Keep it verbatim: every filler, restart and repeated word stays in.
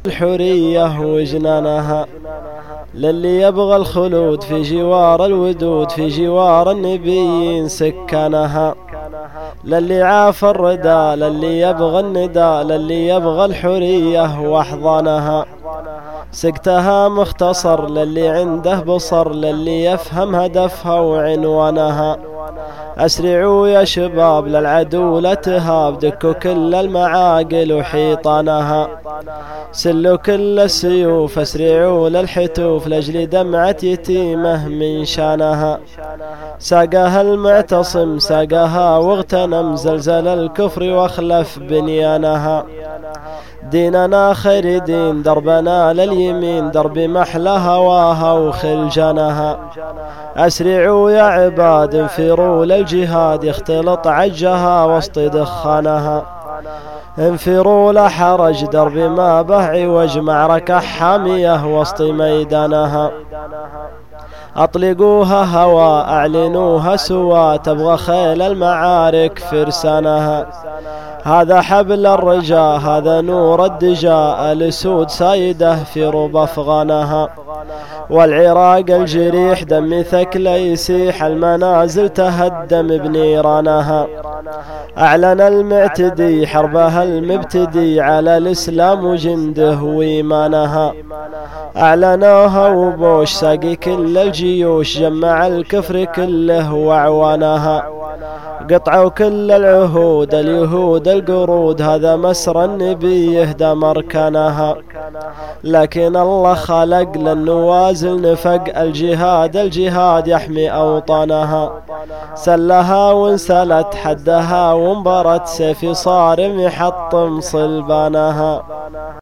الحرية وجنانها، للي يبغى الخلود في جوار الودود في جوار النبيين سكنها، للي عاف الردى للي يبغى الندى للي يبغى الحرية واحضانها، سقتها مختصر للي عنده بصر للي يفهم هدفها وعنوانها. أسرعوا يا شباب للعدو لا تهاب، دكوا كل المعاقل وحيطانها، سلوا كل السيوف أسرعوا للحتوف لأجل دمعة يتيمه من شانها. ساقها المعتصم ساقها واغتنم زلزل الكفر واخلف بنيانها، ديننا خير دين دربنا لليمين درب محلى هواها وخلجانها. أسرعوا يا عباد انفروا للجهاد يختلط عجها وسط دخانها، انفروا لا حرج درب ما به عوج معركة حامية وسط ميدانها. أطلقوها هوى أعلنوها سوى تبغى خيل المعارك فرسانها، هذا حبل الرجاء هذا نور الدجاء الأسود سايده في رب أفغانها، والعراق الجريح دم ثكل يسيح المنازل تهدم بنيرانها. أعلن المعتدي حربها المبتدي على الإسلام وجنده وإيمانها، أعلنوها وبوش ساقي كل الجيوش جمع الكفر كله وأعوانها، قطعوا كل العهود اليهود القرود هذا مسر النبي يهدى مركنها، لكن الله خلق للنوازل نفق الجهاد الجهاد يحمي أوطانها، سلها وانسلت حدها وانبرت سيف صارم يحطم صلبانها.